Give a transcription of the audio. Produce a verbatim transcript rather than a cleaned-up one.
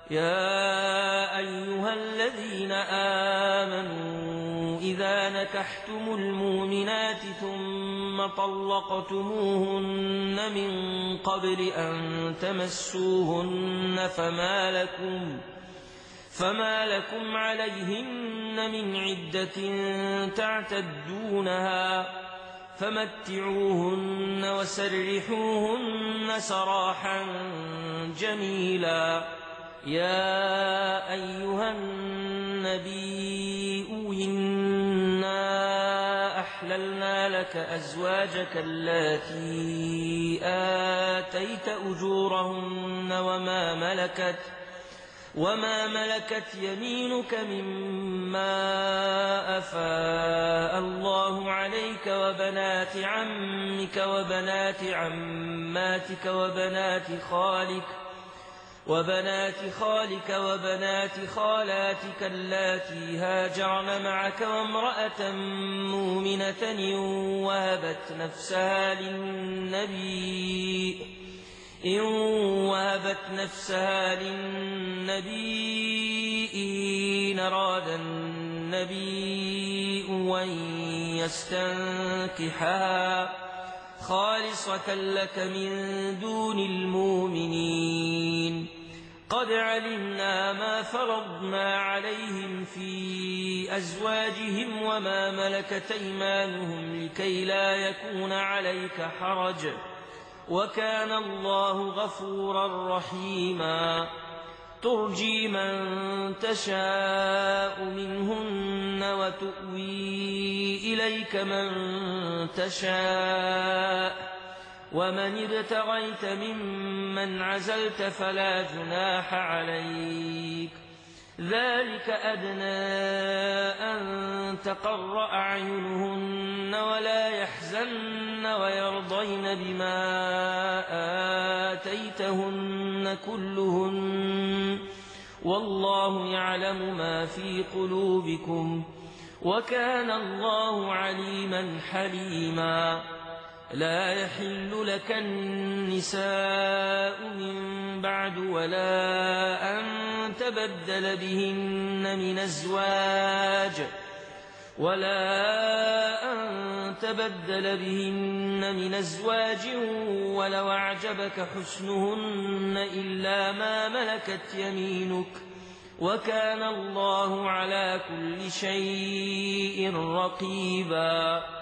يا أيها الذين آمنوا إذا نكحتم المؤمنات ثم طلقتموهن من قبل أن تمسوهن فما لكم فما لكم عليهن من عدة تعتدونها فمتعوهن وسرحوهن سراحا جميلا. يا أيها النبي إنا أحللنا لك أزواجك اللاتي آتيت أجورهن وما ملكت وما ملكت يمينك مما أفاء الله عليك وبنات عمك وبنات عماتك وبنات خالك وبنات خالك وبنات خالاتك اللاتي هاجرن معك وامرأة مؤمنة إن وهبت نفسها للنبي إن وهبت نفسها للنبي إن أراد النبي أن يستنكحها خالصة لك من دون المؤمنين. قد علمنا ما فرضنا عليهم في أزواجهم وما ملكت أيمانهم لكي لا يكون عليك حرج وكان الله غفورا رحيما. ترجي من تشاء منهن وتؤوي إليك من تشاء ومن ابتغيت ممن عزلت فلا جناح عليك. ذلك أدنى أن تقر أعينهن ولا يحزن ويرضين بما آتيتهن كلهن والله يعلم ما في قلوبكم وكان الله عليما حليما. لا يحل لك النساء من بعد ولا أن تبدل بهن من أزواج ولا أن تبدل بهن من أزواج ولو أعجبك حسنهن إلا ما ملكت يمينك وكان الله على كل شيء رقيبا.